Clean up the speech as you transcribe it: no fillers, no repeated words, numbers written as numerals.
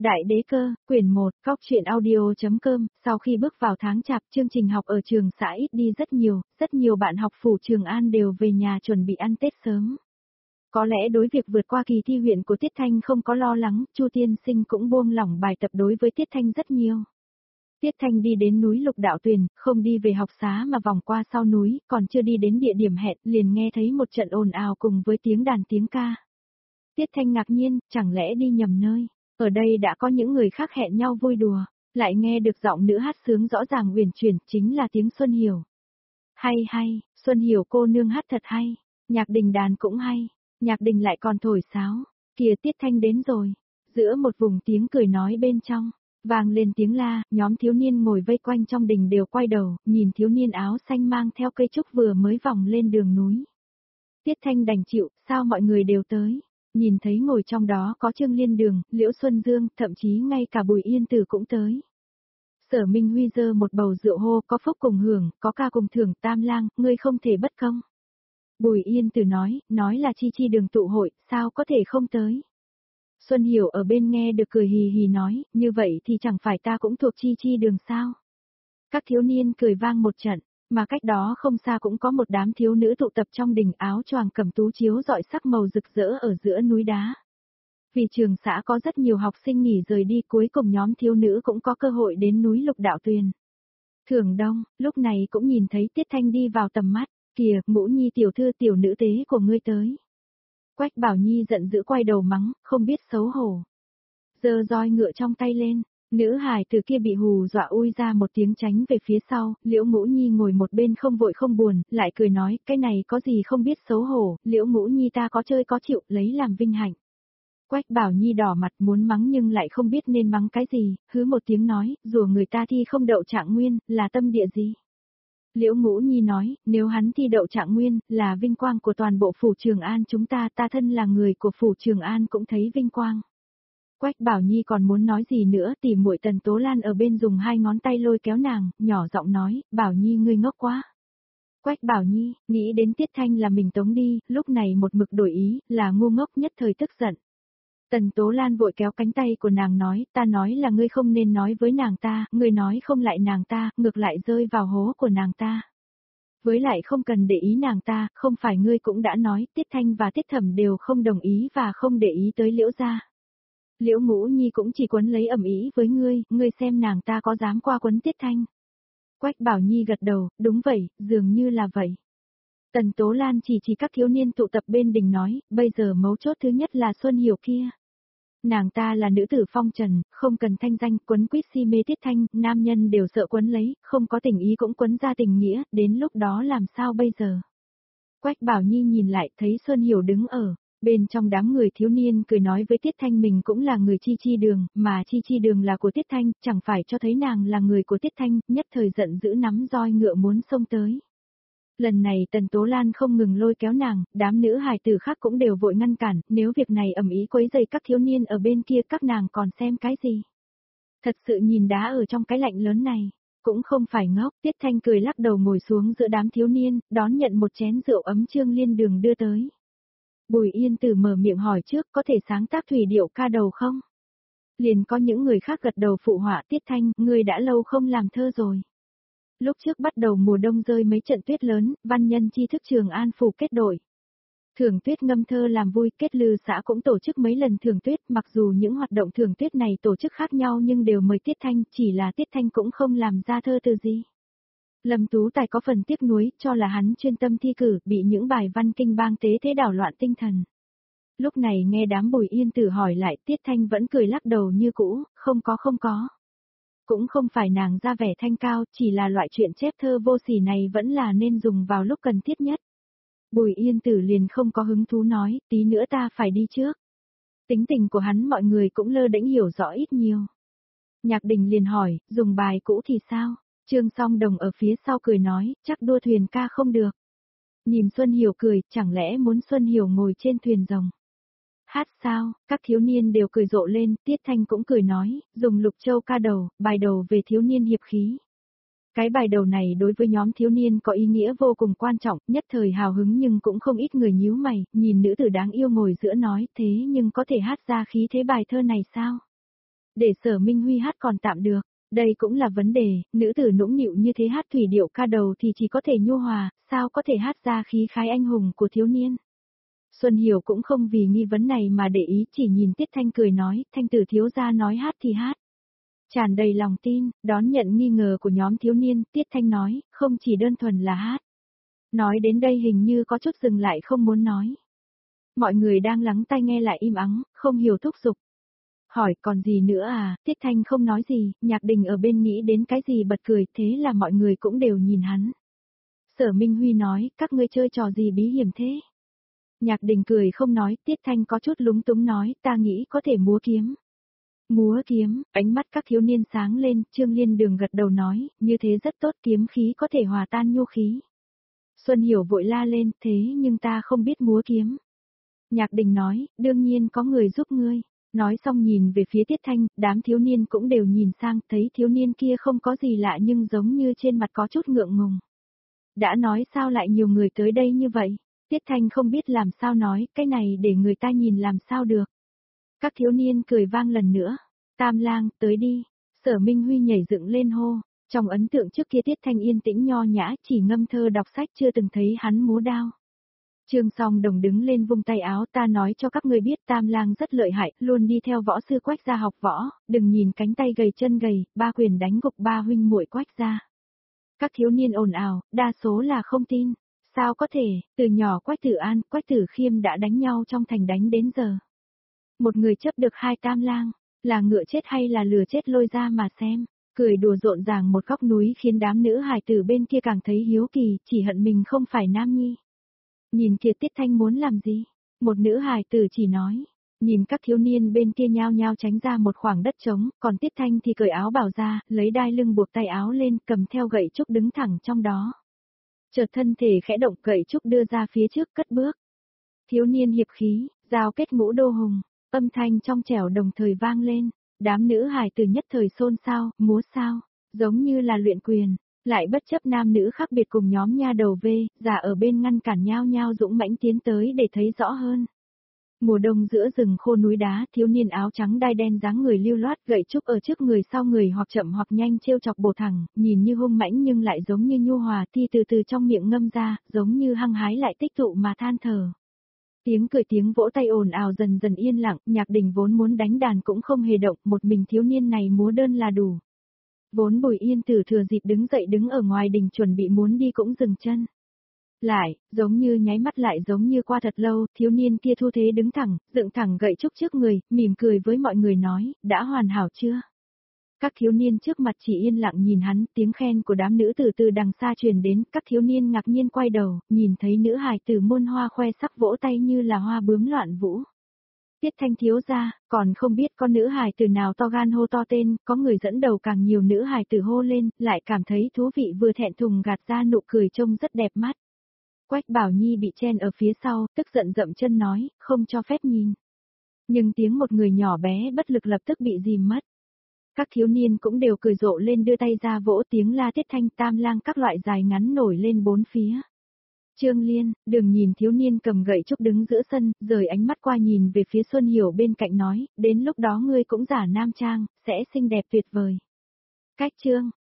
Đại đế cơ, quyển 1, Cóc truyện audio.com, sau khi bước vào tháng chạp, chương trình học ở trường xã ít đi rất nhiều bạn học phủ Trường An đều về nhà chuẩn bị ăn Tết sớm. Có lẽ đối việc vượt qua kỳ thi huyện của Tiết Thanh không có lo lắng, Chu Tiên Sinh cũng buông lỏng bài tập đối với Tiết Thanh rất nhiều. Tiết Thanh đi đến núi Lục Đạo Tuyền, không đi về học xá mà vòng qua sau núi, còn chưa đi đến địa điểm hẹn, liền nghe thấy một trận ồn ào cùng với tiếng đàn tiếng ca. Tiết Thanh ngạc nhiên, chẳng lẽ đi nhầm nơi? Ở đây đã có những người khác hẹn nhau vui đùa, lại nghe được giọng nữ hát sướng rõ ràng huyền chuyển, chính là tiếng Xuân Hiểu. Hay, Xuân Hiểu cô nương hát thật hay, nhạc đình đàn cũng hay, nhạc đình lại còn thổi sáo, kìa Tiết Thanh đến rồi. Giữa một vùng tiếng cười nói bên trong, vang lên tiếng la, nhóm thiếu niên ngồi vây quanh trong đình đều quay đầu, nhìn thiếu niên áo xanh mang theo cây trúc vừa mới vòng lên đường núi. Tiết Thanh đành chịu, sao mọi người đều tới. Nhìn thấy ngồi trong đó có Trương Liên Đường, Liễu Xuân Dương, thậm chí ngay cả Bùi Yên Tử cũng tới. Sở Minh Huy giơ một bầu rượu hô, có phúc cùng hưởng, có ca cùng thưởng, Tam Lang, ngươi không thể bất công. Bùi Yên Tử nói là Chi Đường tụ hội, sao có thể không tới. Xuân Hiểu ở bên nghe được cười hì hì nói, như vậy thì chẳng phải ta cũng thuộc Chi Đường sao. Các thiếu niên cười vang một trận. Mà cách đó không xa cũng có một đám thiếu nữ tụ tập trong đình, áo choàng cẩm tú chiếu rọi sắc màu rực rỡ ở giữa núi đá. Vì trường xã có rất nhiều học sinh nghỉ rời đi, cuối cùng nhóm thiếu nữ cũng có cơ hội đến núi Lục Đạo Tuyền. Thường Đông, lúc này cũng nhìn thấy Tiết Thanh đi vào tầm mắt, kìa, Ngũ Nhi tiểu thư tiểu nữ tế của ngươi tới. Quách Bảo Nhi giận dữ quay đầu mắng, không biết xấu hổ. Giơ roi ngựa trong tay lên. Nữ hài từ kia bị hù dọa ui ra một tiếng tránh về phía sau, Liễu Ngũ Nhi ngồi một bên không vội không buồn, lại cười nói, cái này có gì không biết xấu hổ, Liễu Ngũ Nhi ta có chơi có chịu, lấy làm vinh hạnh. Quách Bảo Nhi đỏ mặt muốn mắng nhưng lại không biết nên mắng cái gì, hứ một tiếng nói, rủa người ta thi không đậu trạng nguyên, là tâm địa gì. Liễu Ngũ Nhi nói, nếu hắn thi đậu trạng nguyên, là vinh quang của toàn bộ phủ Trường An chúng ta thân là người của phủ Trường An cũng thấy vinh quang. Quách Bảo Nhi còn muốn nói gì nữa thì muội Tần Tố Lan ở bên dùng hai ngón tay lôi kéo nàng, nhỏ giọng nói, Bảo Nhi ngươi ngốc quá. Quách Bảo Nhi, nghĩ đến Tiết Thanh là mình tống đi, lúc này một mực đổi ý, là ngu ngốc nhất thời tức giận. Tần Tố Lan vội kéo cánh tay của nàng nói, ta nói là ngươi không nên nói với nàng ta, ngươi nói không lại nàng ta, ngược lại rơi vào hố của nàng ta. Với lại không cần để ý nàng ta, không phải ngươi cũng đã nói, Tiết Thanh và Tiết Thẩm đều không đồng ý và không để ý tới Liễu gia. Liễu Ngũ Nhi cũng chỉ quấn lấy ẩm ý với ngươi xem nàng ta có dám qua quấn Tiết Thanh. Quách Bảo Nhi gật đầu, đúng vậy, dường như là vậy. Tần Tố Lan chỉ các thiếu niên tụ tập bên đình nói, bây giờ mấu chốt thứ nhất là Xuân Hiểu kia. Nàng ta là nữ tử phong trần, không cần thanh danh, quấn quýt si mê Tiết Thanh, nam nhân đều sợ quấn lấy, không có tình ý cũng quấn ra tình nghĩa, đến lúc đó làm sao bây giờ. Quách Bảo Nhi nhìn lại thấy Xuân Hiểu đứng ở. Bên trong đám người thiếu niên cười nói với Tiết Thanh mình cũng là người Chi Đường, mà Chi Đường là của Tiết Thanh, chẳng phải cho thấy nàng là người của Tiết Thanh, nhất thời giận dữ nắm roi ngựa muốn xông tới. Lần này Tần Tố Lan không ngừng lôi kéo nàng, đám nữ hài tử khác cũng đều vội ngăn cản, nếu việc này ầm ĩ quấy rầy các thiếu niên ở bên kia các nàng còn xem cái gì. Thật sự nhìn đá ở trong cái lạnh lớn này, cũng không phải ngốc, Tiết Thanh cười lắc đầu ngồi xuống giữa đám thiếu niên, đón nhận một chén rượu ấm Trương Liên Đường đưa tới. Bùi Yên Tử mở miệng hỏi trước có thể sáng tác thủy điệu ca đầu không? Liền có những người khác gật đầu phụ họa Tiết Thanh, ngươi đã lâu không làm thơ rồi. Lúc trước bắt đầu mùa đông rơi mấy trận tuyết lớn, văn nhân tri thức Trường An phủ kết đội. Thưởng tuyết ngâm thơ làm vui, kết lư xã cũng tổ chức mấy lần thưởng tuyết, mặc dù những hoạt động thưởng tuyết này tổ chức khác nhau nhưng đều mời Tiết Thanh, chỉ là Tiết Thanh cũng không làm ra thơ từ gì. Lâm Tú Tài có phần tiếc nuối, cho là hắn chuyên tâm thi cử, bị những bài văn kinh bang tế thế đảo loạn tinh thần. Lúc này nghe đám Bùi Yên Tử hỏi lại, Tiết Thanh vẫn cười lắc đầu như cũ, không có. Cũng không phải nàng ra vẻ thanh cao, chỉ là loại chuyện chép thơ vô sỉ này vẫn là nên dùng vào lúc cần thiết nhất. Bùi Yên Tử liền không có hứng thú nói, tí nữa ta phải đi trước. Tính tình của hắn mọi người cũng lơ đễnh hiểu rõ ít nhiều. Nhạc Đình liền hỏi, dùng bài cũ thì sao? Trương Song Đồng ở phía sau cười nói, chắc đua thuyền ca không được. Nhìn Xuân Hiểu cười, chẳng lẽ muốn Xuân Hiểu ngồi trên thuyền rồng? Hát sao, các thiếu niên đều cười rộ lên, Tiết Thanh cũng cười nói, dùng Lục Châu ca đầu, bài đầu về thiếu niên hiệp khí. Cái bài đầu này đối với nhóm thiếu niên có ý nghĩa vô cùng quan trọng, nhất thời hào hứng nhưng cũng không ít người nhíu mày, nhìn nữ tử đáng yêu ngồi giữa nói thế nhưng có thể hát ra khí thế bài thơ này sao? Để Sở Minh Huy hát còn tạm được, đây cũng là vấn đề, nữ tử nũng nịu như thế hát thủy điệu ca đầu thì chỉ có thể nhu hòa, sao có thể hát ra khí khái anh hùng của thiếu niên. Xuân Hiểu cũng không vì nghi vấn này mà để ý, chỉ nhìn Tiết Thanh cười nói, Thanh tử thiếu gia nói hát thì hát. Tràn đầy lòng tin, đón nhận nghi ngờ của nhóm thiếu niên, Tiết Thanh nói, không chỉ đơn thuần là hát. Nói đến đây hình như có chút dừng lại không muốn nói. Mọi người đang lắng tai nghe lại im ắng, không hiểu thúc giục. Hỏi còn gì nữa à, Tiết Thanh không nói gì, Nhạc Đình ở bên nghĩ đến cái gì bật cười, thế là mọi người cũng đều nhìn hắn. Sở Minh Huy nói, các ngươi chơi trò gì bí hiểm thế? Nhạc Đình cười không nói, Tiết Thanh có chút lúng túng nói, ta nghĩ có thể múa kiếm. Múa kiếm, ánh mắt các thiếu niên sáng lên, Trương Liên Đường gật đầu nói, như thế rất tốt, kiếm khí có thể hòa tan nhu khí. Xuân Hiểu vội la lên, thế nhưng ta không biết múa kiếm. Nhạc Đình nói, đương nhiên có người giúp ngươi. Nói xong nhìn về phía Tiết Thanh, đám thiếu niên cũng đều nhìn sang, thấy thiếu niên kia không có gì lạ nhưng giống như trên mặt có chút ngượng ngùng. Đã nói sao lại nhiều người tới đây như vậy? Tiết Thanh không biết làm sao nói, cái này để người ta nhìn làm sao được. Các thiếu niên cười vang lần nữa. Tam lang, tới đi. Sở Minh Huy nhảy dựng lên hô. Trong ấn tượng trước kia Tiết Thanh yên tĩnh nho nhã, chỉ ngâm thơ đọc sách, chưa từng thấy hắn múa đao. Trương Song Đồng đứng lên vung tay áo, ta nói cho các ngươi biết Tam lang rất lợi hại, luôn đi theo võ sư Quách gia học võ, đừng nhìn cánh tay gầy chân gầy, ba quyền đánh gục ba huynh muội Quách gia. Các thiếu niên ồn ào, đa số là không tin. Sao có thể, từ nhỏ Quách Tử An, Quách Tử Khiêm đã đánh nhau trong thành đánh đến giờ. Một người chấp được hai Tam lang, là ngựa chết hay là lừa chết lôi ra mà xem. Cười đùa rộn ràng một góc núi khiến đám nữ hài tử bên kia càng thấy hiếu kỳ, chỉ hận mình không phải nam nhi. Nhìn kìa Tiết Thanh muốn làm gì? Một nữ hài tử chỉ nói. Nhìn các thiếu niên bên kia nhao nhao tránh ra một khoảng đất trống, còn Tiết Thanh thì cởi áo bào ra, lấy đai lưng buộc tay áo lên, cầm theo gậy trúc đứng thẳng trong đó. Chợt thân thể khẽ động, gậy trúc đưa ra phía trước cất bước. Thiếu niên hiệp khí, giao kết ngũ đô hùng, âm thanh trong trẻo đồng thời vang lên. Đám nữ hài tử nhất thời xôn xao, múa sao, giống như là luyện quyền, lại bất chấp nam nữ khác biệt cùng nhóm nha đầu vê, già ở bên ngăn cản nhau nhau dũng mãnh tiến tới để thấy rõ hơn. Mùa đông giữa rừng khô núi đá, thiếu niên áo trắng đai đen dáng người lưu loát, gậy trúc ở trước người sau người hoặc chậm hoặc nhanh trêu chọc bổ thẳng, nhìn như hung mãnh nhưng lại giống như nhu hòa, thi từ từ trong miệng ngâm ra, giống như hăng hái lại tích tụ mà than thở. Tiếng cười tiếng vỗ tay ồn ào dần dần yên lặng, Nhạc Đình vốn muốn đánh đàn cũng không hề động, một mình thiếu niên này múa đơn là đủ. Vốn Bùi Yên Tử thừa dịp đứng dậy đứng ở ngoài đình chuẩn bị muốn đi cũng dừng chân. Lại, giống như nháy mắt lại giống như qua thật lâu, thiếu niên kia thu thế đứng thẳng, dựng thẳng gậy trúc trước người, mỉm cười với mọi người nói, đã hoàn hảo chưa? Các thiếu niên trước mặt chỉ yên lặng nhìn hắn, tiếng khen của đám nữ tử từ đằng xa truyền đến, các thiếu niên ngạc nhiên quay đầu, nhìn thấy nữ hài tử môn hoa khoe sắc vỗ tay như là hoa bướm loạn vũ. Tiết Thanh thiếu gia, còn không biết con nữ hài tử nào to gan hô to tên, có người dẫn đầu càng nhiều nữ hài tử hô lên, lại cảm thấy thú vị vừa thẹn thùng gạt ra nụ cười trông rất đẹp mắt. Quách Bảo Nhi bị chen ở phía sau, tức giận dậm chân nói, không cho phép nhìn. Nhưng tiếng một người nhỏ bé bất lực lập tức bị dìm mất. Các thiếu niên cũng đều cười rộ lên đưa tay ra vỗ tiếng la Tiết Thanh Tam lang các loại dài ngắn nổi lên bốn phía. Trương Liên, đừng nhìn thiếu niên cầm gậy trúc đứng giữa sân, rời ánh mắt qua nhìn về phía Xuân Hiểu bên cạnh nói, đến lúc đó ngươi cũng giả nam trang, sẽ xinh đẹp tuyệt vời. Cách chương,